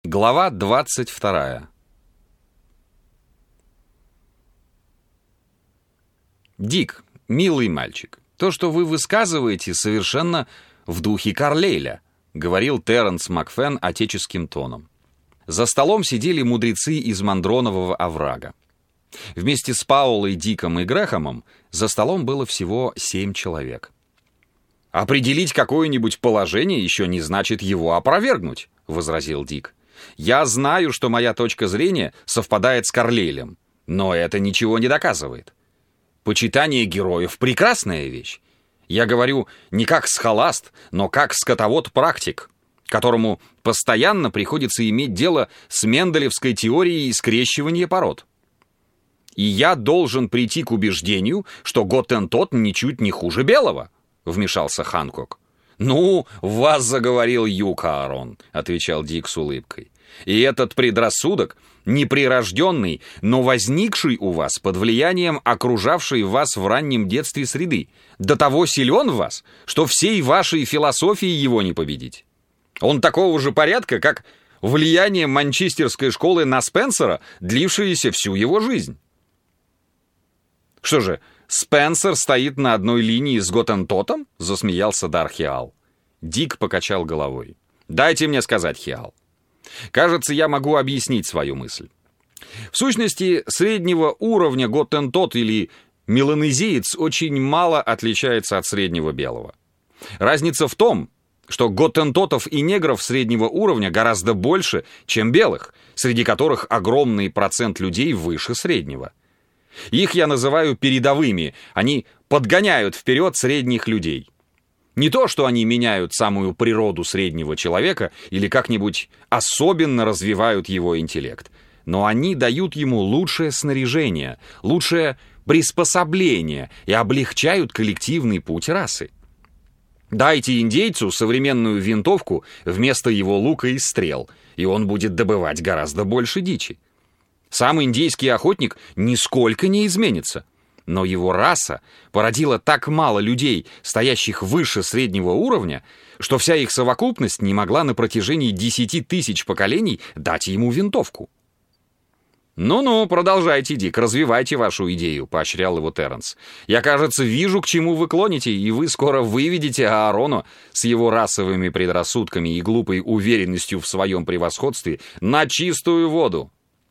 Глава 22. «Дик, милый мальчик, то, что вы высказываете, совершенно в духе Карлейля», говорил Терренс Макфен отеческим тоном. За столом сидели мудрецы из Мандронового оврага. Вместе с Паулой, Диком и Грэхэмом за столом было всего 7 человек. «Определить какое-нибудь положение еще не значит его опровергнуть», — возразил Дик. «Я знаю, что моя точка зрения совпадает с Карлейлем, но это ничего не доказывает. Почитание героев — прекрасная вещь. Я говорю не как схоласт, но как скотовод-практик, которому постоянно приходится иметь дело с менделевской теорией скрещивания пород. И я должен прийти к убеждению, что Готтентот ничуть не хуже белого», — вмешался Ханкок. «Ну, вас заговорил Юг Аарон», — отвечал Дик с улыбкой. «И этот предрассудок, неприрожденный, но возникший у вас под влиянием окружавшей вас в раннем детстве среды, до того силен в вас, что всей вашей философии его не победить. Он такого же порядка, как влияние манчестерской школы на Спенсера, длившееся всю его жизнь». «Что же, Спенсер стоит на одной линии с Готтентотом?» — засмеялся Дар Хиал. Дик покачал головой. «Дайте мне сказать, Хиал. Кажется, я могу объяснить свою мысль. В сущности, среднего уровня Готтентот или меланезиец очень мало отличается от среднего белого. Разница в том, что готтентотов и негров среднего уровня гораздо больше, чем белых, среди которых огромный процент людей выше среднего. Их я называю передовыми, они подгоняют вперед средних людей. Не то, что они меняют самую природу среднего человека или как-нибудь особенно развивают его интеллект, но они дают ему лучшее снаряжение, лучшее приспособление и облегчают коллективный путь расы. Дайте индейцу современную винтовку вместо его лука и стрел, и он будет добывать гораздо больше дичи. Сам индейский охотник нисколько не изменится, но его раса породила так мало людей, стоящих выше среднего уровня, что вся их совокупность не могла на протяжении 10 тысяч поколений дать ему винтовку. «Ну-ну, продолжайте, Дик, развивайте вашу идею», — поощрял его Терренс. «Я, кажется, вижу, к чему вы клоните, и вы скоро выведете Аарона с его расовыми предрассудками и глупой уверенностью в своем превосходстве на чистую воду».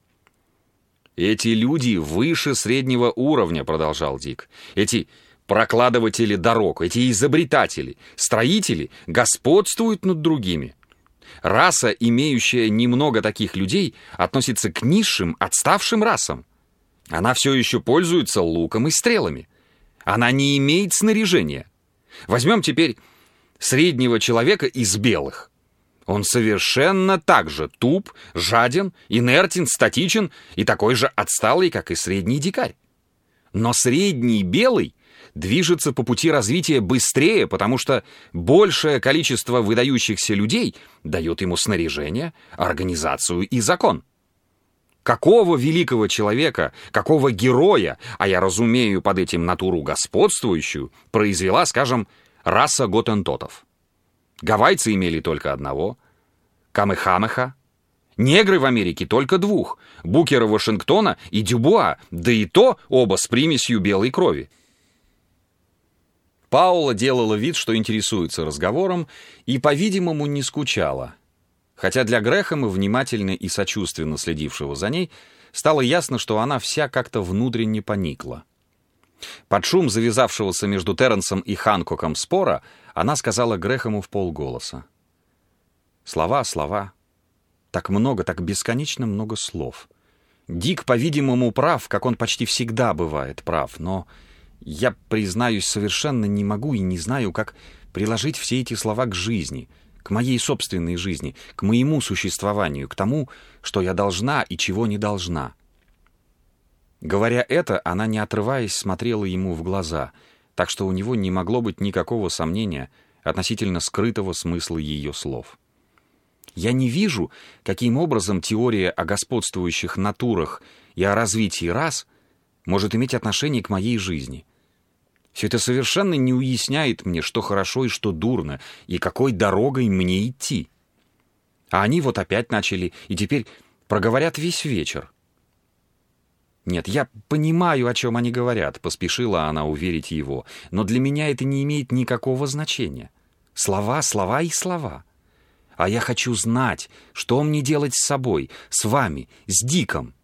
«Эти люди выше среднего уровня», — продолжал Дик. «Эти прокладыватели дорог, эти изобретатели, строители господствуют над другими. Раса, имеющая немного таких людей, относится к низшим, отставшим расам. Она все еще пользуется луком и стрелами. Она не имеет снаряжения. Возьмем теперь среднего человека из белых. Он совершенно так же туп, жаден, инертен, статичен и такой же отсталый, как и средний дикарь. Но средний белый движется по пути развития быстрее, потому что большее количество выдающихся людей дает ему снаряжение, организацию и закон. Какого великого человека, какого героя, а я разумею под этим натуру господствующую, произвела, скажем, раса готтентотов? Гавайцы имели только одного, Камехамеха. Негры в Америке только 2, Букера Вашингтона и Дюбуа, да и то оба с примесью белой крови. Паула делала вид, что интересуется разговором, и, по-видимому, не скучала. Хотя для Грэхэма, внимательно и сочувственно следившего за ней, стало ясно, что она вся как-то внутренне поникла. Под шум завязавшегося между Терренсом и Ханкоком спора она сказала Грэхэму вполголоса: «Слова, слова. Так много, так бесконечно много слов. Дик, по-видимому, прав, как он почти всегда бывает прав, но я, признаюсь, совершенно не могу и не знаю, как приложить все эти слова к жизни, к моей собственной жизни, к моему существованию, к тому, что я должна и чего не должна». Говоря это, она, не отрываясь, смотрела ему в глаза, так что у него не могло быть никакого сомнения относительно скрытого смысла ее слов. «Я не вижу, каким образом теория о господствующих натурах и о развитии рас может иметь отношение к моей жизни. Все это совершенно не уясняет мне, что хорошо и что дурно, и какой дорогой мне идти. А они вот опять начали, и теперь проговорят весь вечер. «Нет, я понимаю, о чем они говорят», — поспешила она уверить его, «но для меня это не имеет никакого значения. Слова, слова и слова. А я хочу знать, что мне делать с собой, с вами, с Диком».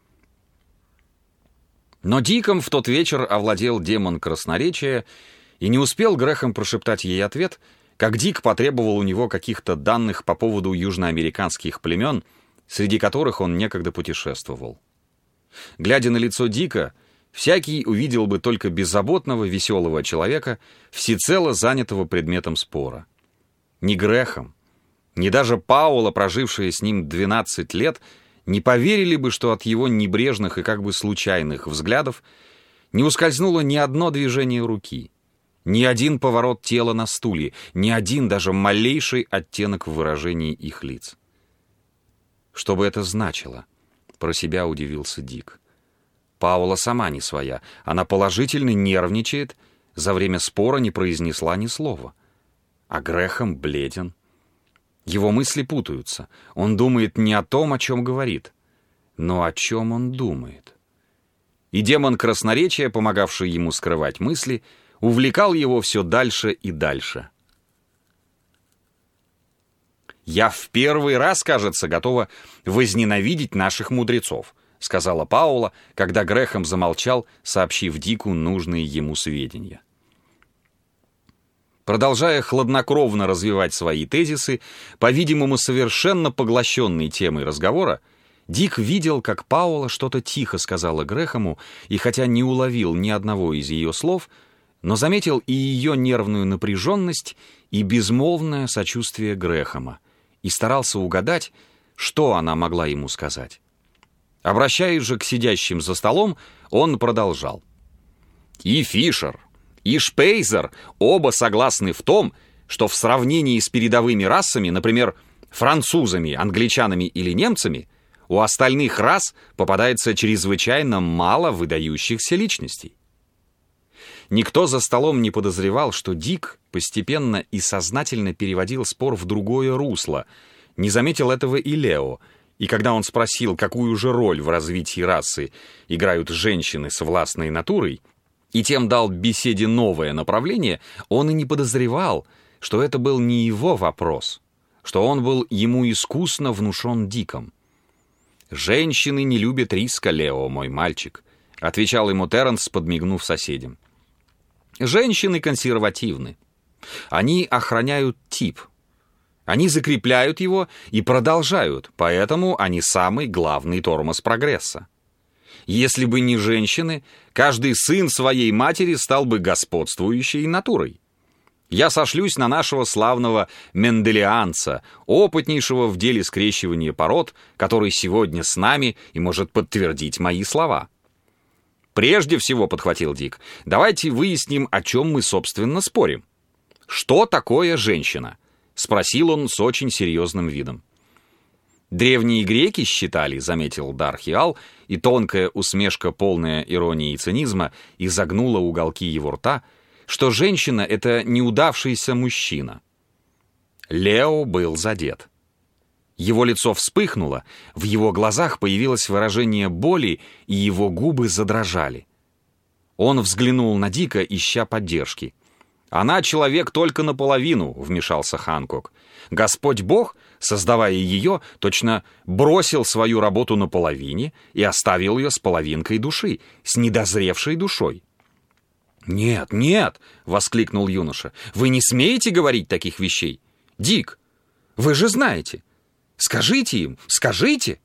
Но Диком в тот вечер овладел демон красноречия, и не успел Грэхэм прошептать ей ответ, как Дик потребовал у него каких-то данных по поводу южноамериканских племен, среди которых он некогда путешествовал. Глядя на лицо Дика, всякий увидел бы только беззаботного, веселого человека, всецело занятого предметом спора. Ни Грэхэм, ни даже Паула, прожившие с ним 12 лет, не поверили бы, что от его небрежных и как бы случайных взглядов не ускользнуло ни одно движение руки, ни один поворот тела на стуле, ни один даже малейший оттенок в выражении их лиц. Что бы это значило? Про себя удивился Дик. Паула сама не своя. Она положительно нервничает, за время спора не произнесла ни слова. А Грэхэм бледен. Его мысли путаются. Он думает не о том, о чем говорит, но о чем он думает. И демон красноречия, помогавший ему скрывать мысли, увлекал его все дальше и дальше. «Я в первый раз, кажется, готова возненавидеть наших мудрецов», — сказала Паула, когда Грэхэм замолчал, сообщив Дику нужные ему сведения. Продолжая хладнокровно развивать свои тезисы, по-видимому, совершенно поглощенной темой разговора, Дик видел, как Паула что-то тихо сказала Грэхэму, и хотя не уловил ни одного из ее слов, но заметил и ее нервную напряженность, и безмолвное сочувствие Грэхэма, и старался угадать, что она могла ему сказать. Обращаясь же к сидящим за столом, он продолжал. «И Фишер, и Шпейзер оба согласны в том, что в сравнении с передовыми расами, например, французами, англичанами или немцами, у остальных рас попадается чрезвычайно мало выдающихся личностей». Никто за столом не подозревал, что Дик постепенно и сознательно переводил спор в другое русло. Не заметил этого и Лео, и когда он спросил, какую же роль в развитии расы играют женщины с властной натурой, и тем дал беседе новое направление, он и не подозревал, что это был не его вопрос, что он был ему искусно внушен Диком. «Женщины не любят риска, Лео, мой мальчик», — отвечал ему Терренс, подмигнув соседям. «Женщины консервативны. Они охраняют тип. Они закрепляют его и продолжают, поэтому они самый главный тормоз прогресса. Если бы не женщины, каждый сын своей матери стал бы господствующей натурой. Я сошлюсь на нашего славного менделианца, опытнейшего в деле скрещивания пород, который сегодня с нами и может подтвердить мои слова». «Прежде всего, — подхватил Дик, — давайте выясним, о чем мы, собственно, спорим. Что такое женщина?» — спросил он с очень серьезным видом. «Древние греки считали, — заметил Дархиал, и тонкая усмешка, полная иронии и цинизма, изогнула уголки его рта, что женщина — это неудавшийся мужчина». Лео был задет. Его лицо вспыхнуло, в его глазах появилось выражение боли, и его губы задрожали. Он взглянул на Дика, ища поддержки. «Она человек только наполовину», — вмешался Ханкок. «Господь Бог, создавая ее, точно бросил свою работу наполовине и оставил ее с половинкой души, с недозревшей душой». «Нет, нет!» — воскликнул юноша. «Вы не смеете говорить таких вещей? Дик, вы же знаете! Скажите им, скажите!»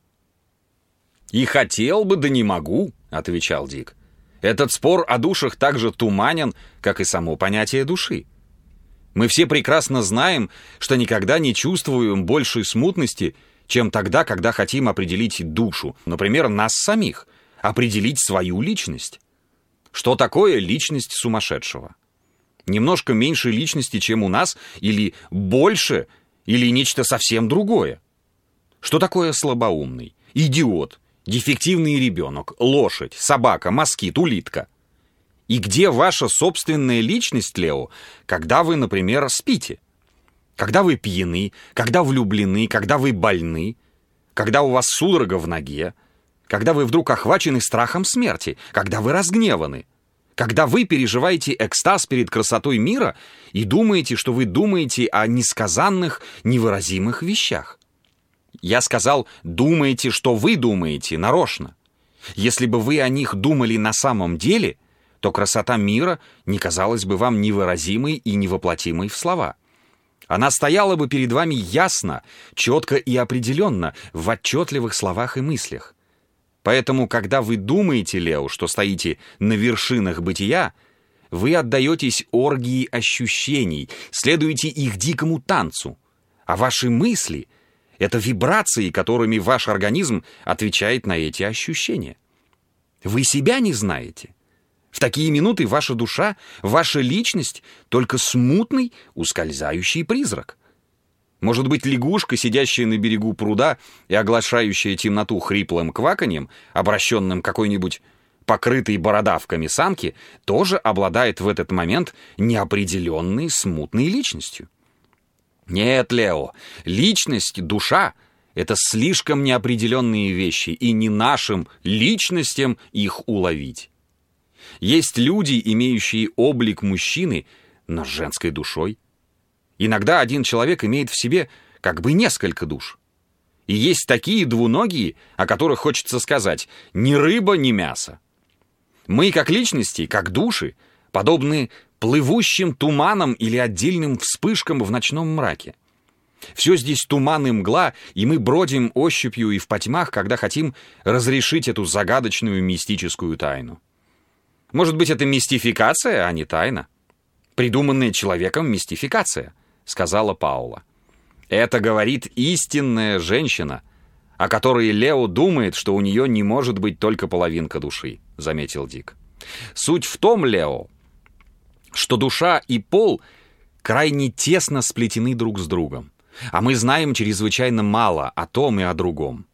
«И хотел бы, да не могу», — отвечал Дик. «Этот спор о душах так же туманен, как и само понятие души. Мы все прекрасно знаем, что никогда не чувствуем большей смутности, чем тогда, когда хотим определить душу, например, нас самих, определить свою личность. Что такое личность сумасшедшего? Немножко меньше личности, чем у нас, или больше, или нечто совсем другое? Что такое слабоумный, идиот, дефективный ребенок, лошадь, собака, москит, улитка? И где ваша собственная личность, Лео, когда вы, например, спите? Когда вы пьяны, когда влюблены, когда вы больны, когда у вас судорога в ноге, когда вы вдруг охвачены страхом смерти, когда вы разгневаны, когда вы переживаете экстаз перед красотой мира и думаете, что вы думаете о несказанных, невыразимых вещах. Я сказал, думаете, что вы думаете, нарочно. Если бы вы о них думали на самом деле, то красота мира не казалась бы вам невыразимой и невоплотимой в слова. Она стояла бы перед вами ясно, четко и определенно, в отчетливых словах и мыслях. Поэтому, когда вы думаете, Лео, что стоите на вершинах бытия, вы отдаетесь оргии ощущений, следуете их дикому танцу, а ваши мысли — это вибрации, которыми ваш организм отвечает на эти ощущения. Вы себя не знаете. В такие минуты ваша душа, ваша личность — только смутный, ускользающий призрак. Может быть, лягушка, сидящая на берегу пруда и оглашающая темноту хриплым кваканьем, обращенным к какой-нибудь покрытой бородавками самке, тоже обладает в этот момент неопределенной смутной личностью. Нет, Лео, личность, душа — это слишком неопределенные вещи, и не нашим личностям их уловить. Есть люди, имеющие облик мужчины, но с женской душой. Иногда один человек имеет в себе как бы несколько душ. И есть такие двуногие, о которых хочется сказать «ни рыба, ни мясо». Мы, как личности, как души, подобны плывущим туманам или отдельным вспышкам в ночном мраке. Все здесь туман и мгла, и мы бродим ощупью и в потьмах, когда хотим разрешить эту загадочную мистическую тайну. Может быть, это мистификация, а не тайна? Придуманная человеком мистификация, сказала Паула. Это говорит истинная женщина, о которой Лео думает, что у нее не может быть только половинка души, заметил Дик. Суть в том, Лео, что душа и пол крайне тесно сплетены друг с другом, а мы знаем чрезвычайно мало о том и о другом.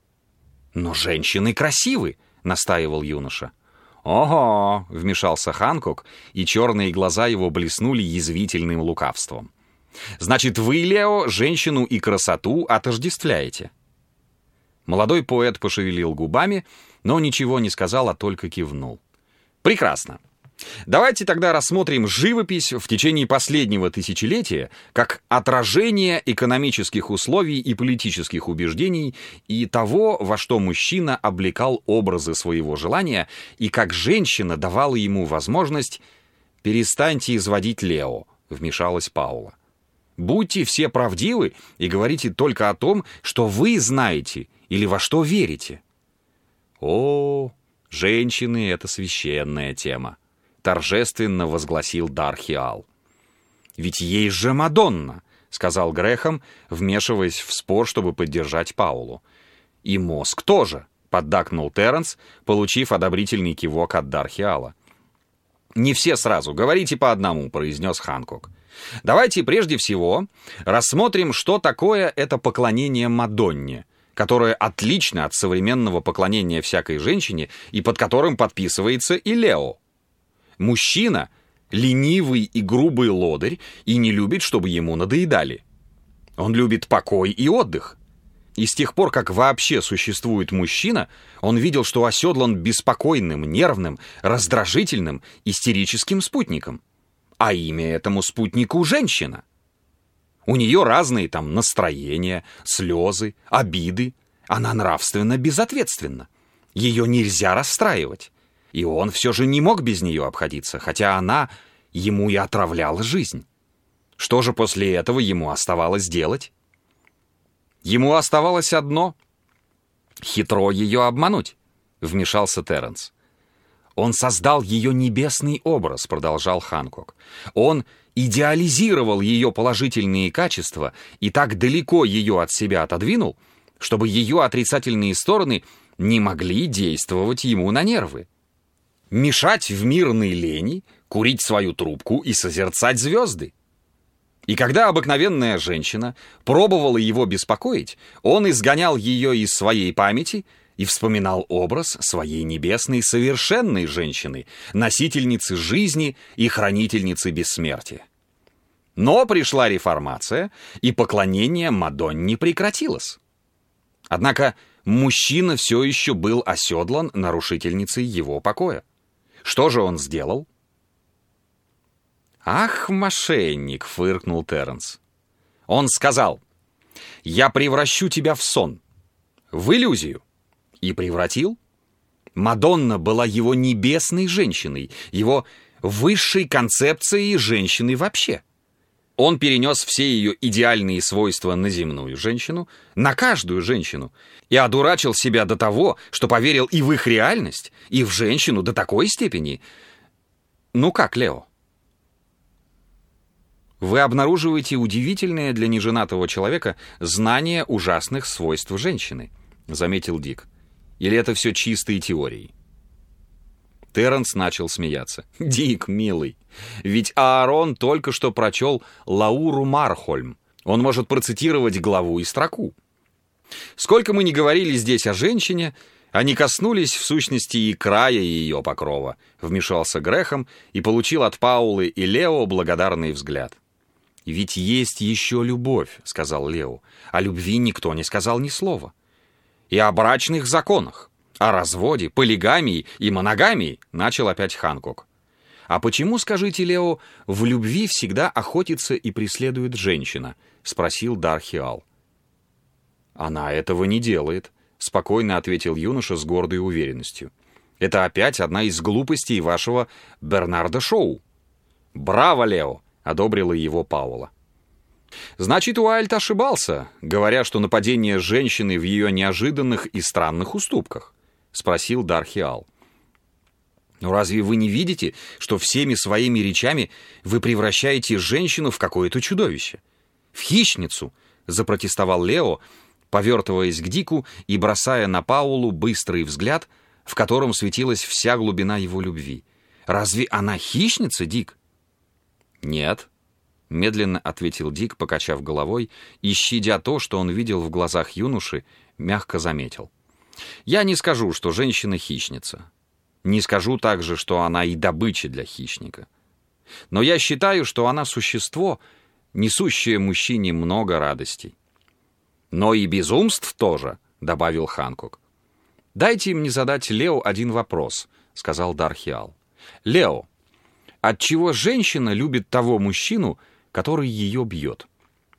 Но женщины красивы, настаивал юноша. «Ого!» — вмешался Ханкок, и черные глаза его блеснули язвительным лукавством. «Значит, вы, Лео, женщину и красоту отождествляете?» Молодой поэт пошевелил губами, но ничего не сказал, а только кивнул. «Прекрасно. Давайте тогда рассмотрим живопись в течение последнего тысячелетия как отражение экономических условий и политических убеждений и того, во что мужчина облекал образы своего желания, и как женщина давала ему возможность «Перестаньте изводить Лео», — вмешалась Паула. «Будьте все правдивы и говорите только о том, что вы знаете или во что верите». «О, женщины — это священная тема», — торжественно возгласил Дархиал. «Ведь есть же Мадонна», — сказал Грэхэм, вмешиваясь в спор, чтобы поддержать Паулу. «И мозг тоже», — поддакнул Терренс, получив одобрительный кивок от Дархиала. «Не все сразу, говорите по одному», — произнес Ханкок. «Давайте прежде всего рассмотрим, что такое это поклонение Мадонне, которое отлично от современного поклонения всякой женщине и под которым подписывается и Лео. Мужчина — ленивый и грубый лодырь и не любит, чтобы ему надоедали. Он любит покой и отдых. И с тех пор, как вообще существует мужчина, он видел, что оседлан беспокойным, нервным, раздражительным, истерическим спутником. А имя этому спутнику — женщина. У нее разные там настроения, слезы, обиды. Она нравственно безответственна. Ее нельзя расстраивать. И он все же не мог без нее обходиться, хотя она ему и отравляла жизнь. Что же после этого ему оставалось делать? Ему оставалось одно — хитро ее обмануть, вмешался Терренс. Он создал ее небесный образ, продолжал Ханкок. Он идеализировал ее положительные качества и так далеко ее от себя отодвинул, чтобы ее отрицательные стороны не могли действовать ему на нервы. Мешать в мирной лени, курить свою трубку и созерцать звезды. И когда обыкновенная женщина пробовала его беспокоить, он изгонял ее из своей памяти и вспоминал образ своей небесной совершенной женщины, носительницы жизни и хранительницы бессмертия. Но пришла реформация, и поклонение Мадонне прекратилось. Однако мужчина все еще был оседлан нарушительницей его покоя. Что же он сделал? «Ах, мошенник!» — фыркнул Терренс. Он сказал: «Я превращу тебя в сон, в иллюзию». И превратил. Мадонна была его небесной женщиной, его высшей концепцией женщины вообще. Он перенес все ее идеальные свойства на земную женщину, на каждую женщину, и одурачил себя до того, что поверил и в их реальность, и в женщину до такой степени. Ну как, Лео? Вы обнаруживаете удивительное для неженатого человека знание ужасных свойств женщины, заметил Дик. Или это все чистые теории? Терренс начал смеяться. «Дик, милый, ведь Аарон только что прочел Лауру Мархольм. Он может процитировать главу и строку. Сколько мы ни говорили здесь о женщине, они коснулись, в сущности, и края ее покрова», вмешался Грэхэм и получил от Паулы и Лео благодарный взгляд. «Ведь есть еще любовь», — сказал Лео. «О любви никто не сказал ни слова. И о брачных законах. О разводе, полигамии и моногамии», — начал опять Ханкок. «А почему, скажите, Лео, в любви всегда охотится и преследует женщина?» — спросил Дархиал. «Она этого не делает», — спокойно ответил юноша с гордой уверенностью. «Это опять одна из глупостей вашего Бернарда Шоу». «Браво, Лео!» — одобрила его Паула. «Значит, Уайльд ошибался, говоря, что нападение женщины в ее неожиданных и странных уступках?» — спросил Дархиал. «Но разве вы не видите, что всеми своими речами вы превращаете женщину в какое-то чудовище? В хищницу!» — запротестовал Лео, повертываясь к Дику и бросая на Паулу быстрый взгляд, в котором светилась вся глубина его любви. «Разве она хищница, Дик?» «Нет», — медленно ответил Дик, покачав головой, и, щадя то, что он видел в глазах юноши, мягко заметил. «Я не скажу, что женщина хищница. Не скажу также, что она и добыча для хищника. Но я считаю, что она существо, несущее мужчине много радостей». «Но и безумств тоже», — добавил Ханкок. «Дайте мне задать Лео один вопрос», — сказал Дархиал. «Лео, отчего женщина любит того мужчину, который ее бьет?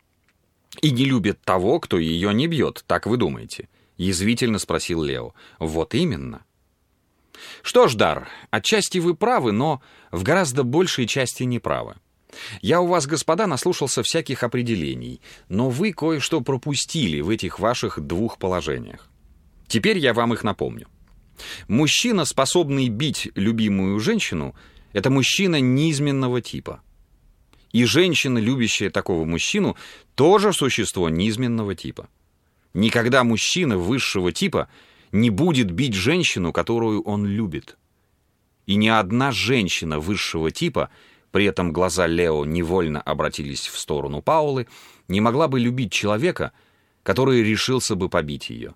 И не любит того, кто ее не бьет, так вы думаете?» — язвительно спросил Лео. «Вот именно». «Что ж, Дар, отчасти вы правы, но в гораздо большей части не правы. Я у вас, господа, наслушался всяких определений, но вы кое-что пропустили в этих ваших двух положениях. Теперь я вам их напомню. Мужчина, способный бить любимую женщину, это мужчина низменного типа. И женщина, любящая такого мужчину, тоже существо низменного типа. Никогда мужчина высшего типа не будет бить женщину, которую он любит. И ни одна женщина высшего типа, при этом глаза Лео невольно обратились в сторону Паулы, не могла бы любить человека, который решился бы побить ее.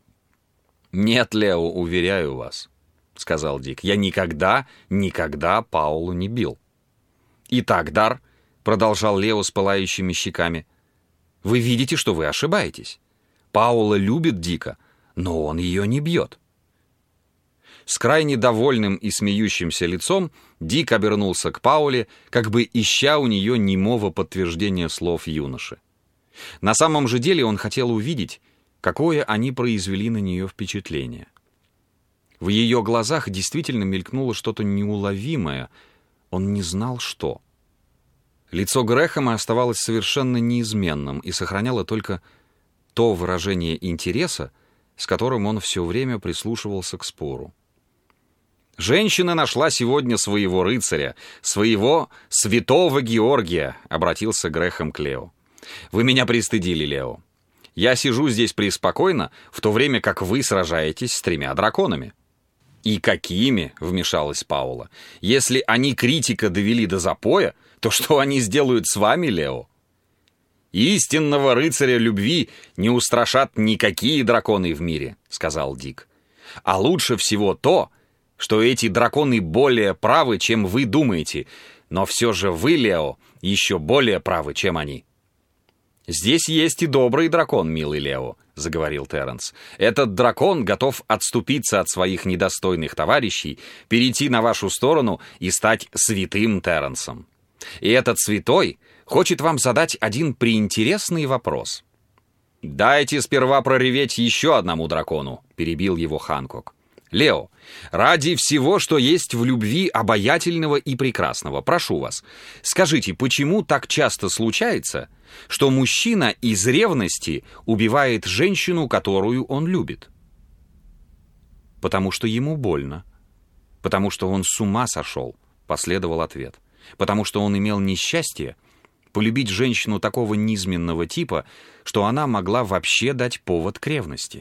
«Нет, Лео, уверяю вас», — сказал Дик, — «я никогда Паулу не бил». «Итак, Дар», — продолжал Лео с пылающими щеками, — «вы видите, что вы ошибаетесь. Паула любит Дика, но он ее не бьет». С крайне довольным и смеющимся лицом Дик обернулся к Пауле, как бы ища у нее немого подтверждения слов юноши. На самом же деле он хотел увидеть, какое они произвели на нее впечатление. В ее глазах действительно мелькнуло что-то неуловимое, он не знал, что. Лицо Грэхэма оставалось совершенно неизменным и сохраняло только то выражение интереса, с которым он все время прислушивался к спору. «Женщина нашла сегодня своего рыцаря, своего святого Георгия», — обратился Грэхэм к Лео. «Вы меня пристыдили, Лео. Я сижу здесь преспокойно, в то время как вы сражаетесь с 3 драконами». «И какими?» — вмешалась Паула. «Если они критика довели до запоя, то что они сделают с вами, Лео?» «Истинного рыцаря любви не устрашат никакие драконы в мире», — сказал Дик. «А лучше всего то, что эти драконы более правы, чем вы думаете, но все же вы, Лео, еще более правы, чем они. «Здесь есть и добрый дракон, милый Лео», — заговорил Терренс. «Этот дракон готов отступиться от своих недостойных товарищей, перейти на вашу сторону и стать святым Терренсом. И этот святой хочет вам задать один приинтересный вопрос». «Дайте сперва прореветь еще одному дракону», — перебил его Ханкок. «Лео, ради всего, что есть в любви обаятельного и прекрасного, прошу вас, скажите, почему так часто случается, что мужчина из ревности убивает женщину, которую он любит?» «Потому что ему больно. Потому что он с ума сошел», — последовал ответ. «Потому что он имел несчастье полюбить женщину такого низменного типа, что она могла вообще дать повод к ревности».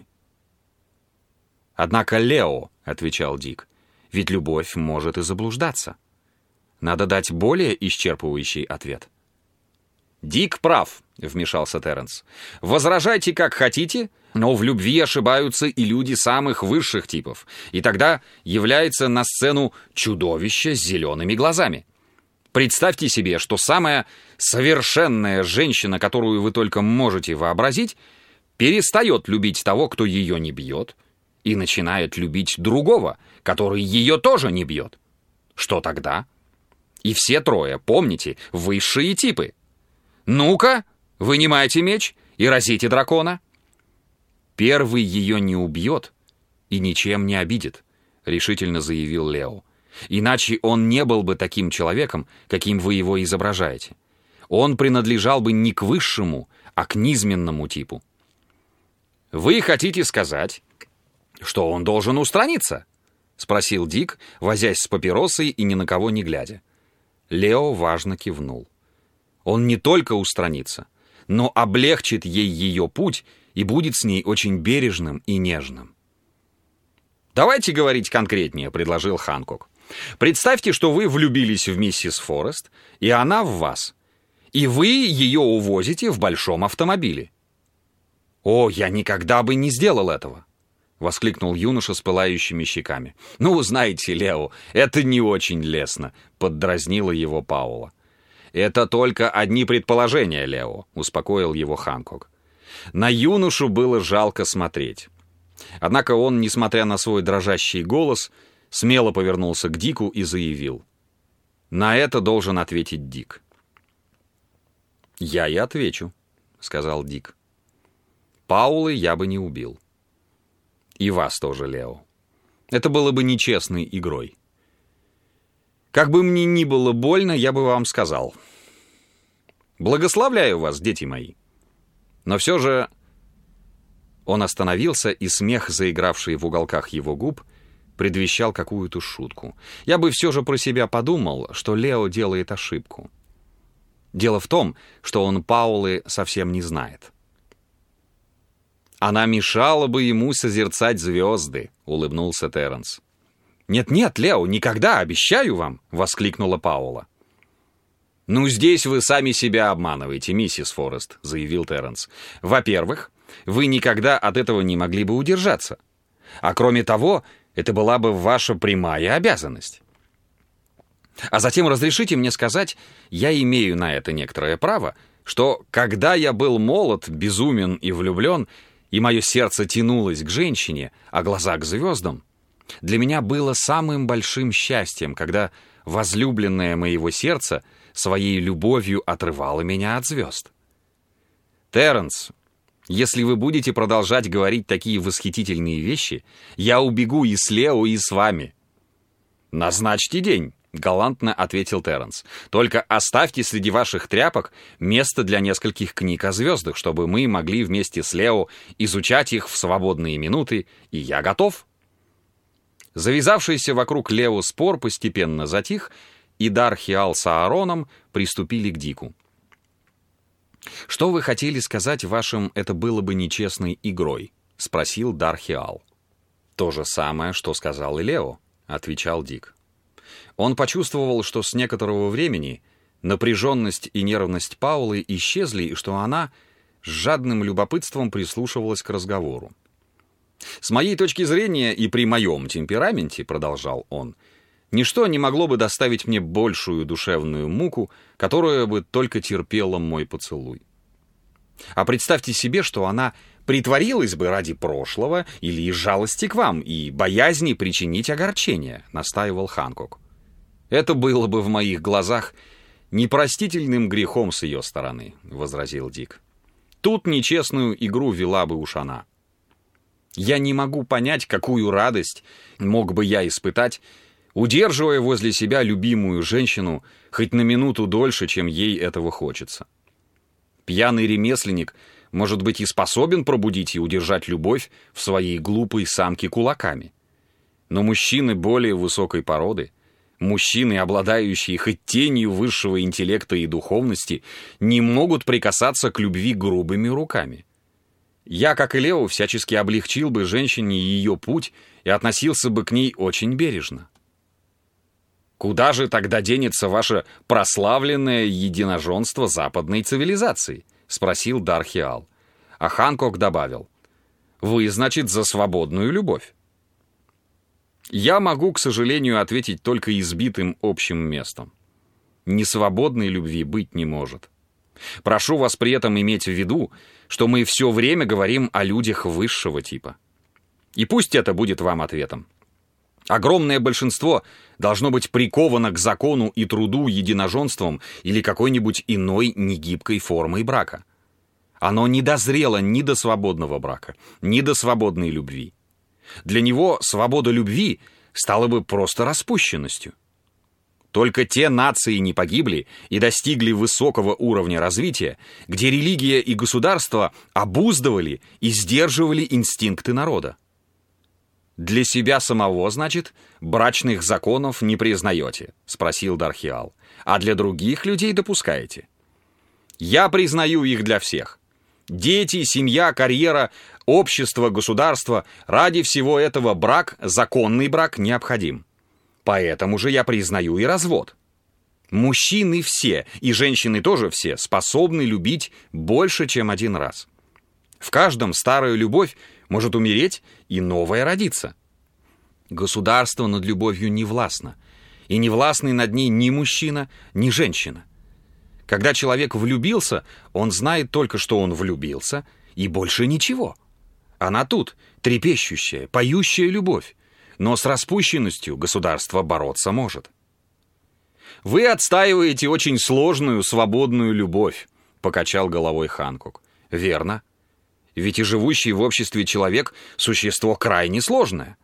«Однако, Лео», — отвечал Дик, — «ведь любовь может и заблуждаться. Надо дать более исчерпывающий ответ». «Дик прав», — вмешался Терренс. «Возражайте как хотите, но в любви ошибаются и люди самых высших типов, и тогда является на сцену чудовище с зелеными глазами. Представьте себе, что самая совершенная женщина, которую вы только можете вообразить, перестает любить того, кто ее не бьет, и начинает любить другого, который ее тоже не бьет. Что тогда? И все трое, помните, высшие типы. Ну-ка, вынимайте меч и разите дракона». «Первый ее не убьет и ничем не обидит», — решительно заявил Лео. «Иначе он не был бы таким человеком, каким вы его изображаете. Он принадлежал бы не к высшему, а к низменному типу». «Вы хотите сказать, что он должен устраниться?» — спросил Дик, возясь с папиросой и ни на кого не глядя. Лео важно кивнул. «Он не только устранится, но облегчит ей ее путь и будет с ней очень бережным и нежным». «Давайте говорить конкретнее», — предложил Ханкок. «Представьте, что вы влюбились в миссис Форест, и она в вас, и вы ее увозите в большом автомобиле». «О, я никогда бы не сделал этого!» — воскликнул юноша с пылающими щеками. «Ну, знаете, Лео, это не очень лестно», — поддразнила его Паула. «Это только одни предположения, Лео», — успокоил его Ханкок. На юношу было жалко смотреть. Однако он, несмотря на свой дрожащий голос, смело повернулся к Дику и заявил: «На это должен ответить Дик». «Я и отвечу», — сказал Дик. «Паулы я бы не убил. И вас тоже, Лео. Это было бы нечестной игрой. Как бы мне ни было больно, я бы вам сказал: благословляю вас, дети мои. Но все же...» Он остановился, и смех, заигравший в уголках его губ, предвещал какую-то шутку. Я бы все же про себя подумал, что Лео делает ошибку. Дело в том, что он Паулы совсем не знает. «Она мешала бы ему созерцать звезды», — улыбнулся Терренс. «Нет-нет, Лео, никогда, обещаю вам», — воскликнула Паула. «Ну, здесь вы сами себя обманываете, миссис Форест», — заявил Терренс. «Во-первых, вы никогда от этого не могли бы удержаться. А кроме того, это была бы ваша прямая обязанность. А затем разрешите мне сказать, я имею на это некоторое право, что когда я был молод, безумен и влюблен, и мое сердце тянулось к женщине, а глаза к звездам, для меня было самым большим счастьем, когда возлюбленная моего сердца своей любовью отрывала меня от звезд. Терренс, если вы будете продолжать говорить такие восхитительные вещи, я убегу и с Лео, и с вами». «Назначьте день», — галантно ответил Терренс. «Только оставьте среди ваших тряпок место для нескольких книг о звездах, чтобы мы могли вместе с Лео изучать их в свободные минуты, и я готов». Завязавшийся вокруг Лео спор постепенно затих, и Дархиал с Аароном приступили к Дику. «Что вы хотели сказать вашим «это было бы нечестной игрой»?» — спросил Дархиал. «То же самое, что сказал и Лео», — отвечал Дик. Он почувствовал, что с некоторого времени напряженность и нервность Паулы исчезли, и что она с жадным любопытством прислушивалась к разговору. «С моей точки зрения и при моем темпераменте, — продолжал он, — Ничто не могло бы доставить мне большую душевную муку, которая бы только терпела мой поцелуй. А представьте себе, что она притворилась бы ради прошлого или из жалости к вам и боязни причинить огорчение, настаивал Ханкок. Это было бы в моих глазах непростительным грехом с ее стороны, возразил Дик. Тут нечестную игру вела бы уж она. Я не могу понять, какую радость мог бы я испытать, удерживая возле себя любимую женщину хоть на минуту дольше, чем ей этого хочется. Пьяный ремесленник, может быть, и способен пробудить и удержать любовь в своей глупой самке кулаками. Но мужчины более высокой породы, мужчины, обладающие хоть тенью высшего интеллекта и духовности, не могут прикасаться к любви грубыми руками. Я, как и Лео, всячески облегчил бы женщине ее путь и относился бы к ней очень бережно. Куда же тогда денется ваше прославленное единоженство западной цивилизации? Спросил Дархиал. А Ханкок добавил: вы, значит, за свободную любовь. Я могу, к сожалению, ответить только избитым общим местом. Несвободной любви быть не может. Прошу вас при этом иметь в виду, что мы все время говорим о людях высшего типа. И пусть это будет вам ответом. Огромное большинство должно быть приковано к закону и труду единоженством или какой-нибудь иной негибкой формой брака. Оно не дозрело ни до свободного брака, ни до свободной любви. Для него свобода любви стала бы просто распущенностью. Только те нации не погибли и достигли высокого уровня развития, где религия и государство обуздывали и сдерживали инстинкты народа. «Для себя самого, значит, брачных законов не признаете?» — спросил Дархиал. «А для других людей допускаете?» «Я признаю их для всех. Дети, семья, карьера, общество, государство — ради всего этого брак, законный брак, необходим. Поэтому же я признаю и развод. Мужчины все, и женщины тоже все, способны любить больше, чем один раз. В каждом старая любовь может умереть и новая родиться. Государство над любовью не властно, и не властны над ней ни мужчина, ни женщина. Когда человек влюбился, он знает только, что он влюбился, и больше ничего. Она тут, трепещущая, поющая любовь, но с распущенностью государство бороться может. «Вы отстаиваете очень сложную, свободную любовь», — покачал головой Ханкок. «Верно. Ведь и живущий в обществе человек — существо крайне сложное.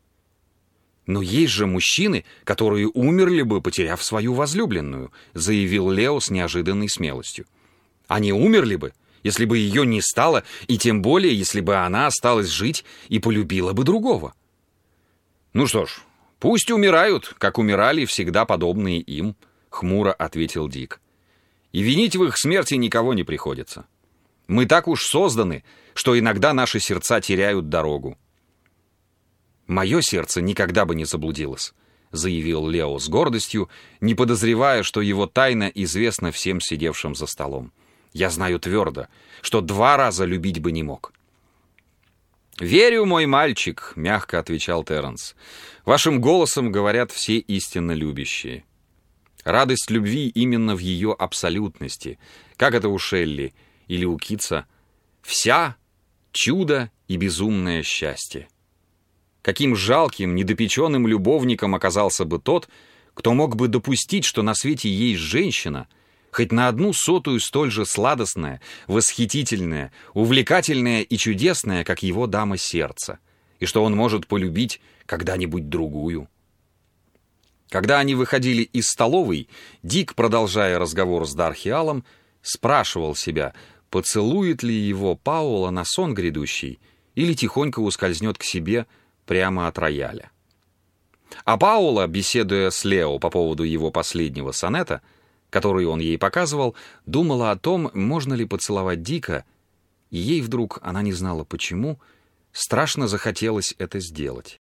Но есть же мужчины, которые умерли бы, потеряв свою возлюбленную», — заявил Лео с неожиданной смелостью. «Они умерли бы, если бы ее не стало, и тем более, если бы она осталась жить и полюбила бы другого». «Ну что ж, пусть умирают, как умирали всегда подобные им», — хмуро ответил Дик. «И винить в их смерти никого не приходится. Мы так уж созданы, что иногда наши сердца теряют дорогу». «Мое сердце никогда бы не заблудилось», — заявил Лео с гордостью, не подозревая, что его тайна известна всем сидевшим за столом. «Я знаю твердо, что 2 раза любить бы не мог». «Верю, мой мальчик», — мягко отвечал Терренс. «Вашим голосом говорят все истинно любящие. Радость любви именно в ее абсолютности, как это у Шелли или у Китса, вся чудо и безумное счастье. Каким жалким, недопеченным любовником оказался бы тот, кто мог бы допустить, что на свете есть женщина, хоть на 1/100 столь же сладостная, восхитительная, увлекательная и чудесная, как его дама сердца, и что он может полюбить когда-нибудь другую». Когда они выходили из столовой, Дик, продолжая разговор с Дархиалом, спрашивал себя, поцелует ли его Паула на сон грядущий или тихонько ускользнет к себе прямо от рояля. А Паула, беседуя с Лео по поводу его последнего сонета, который он ей показывал, думала о том, можно ли поцеловать Дика, и ей вдруг, она не знала почему, страшно захотелось это сделать.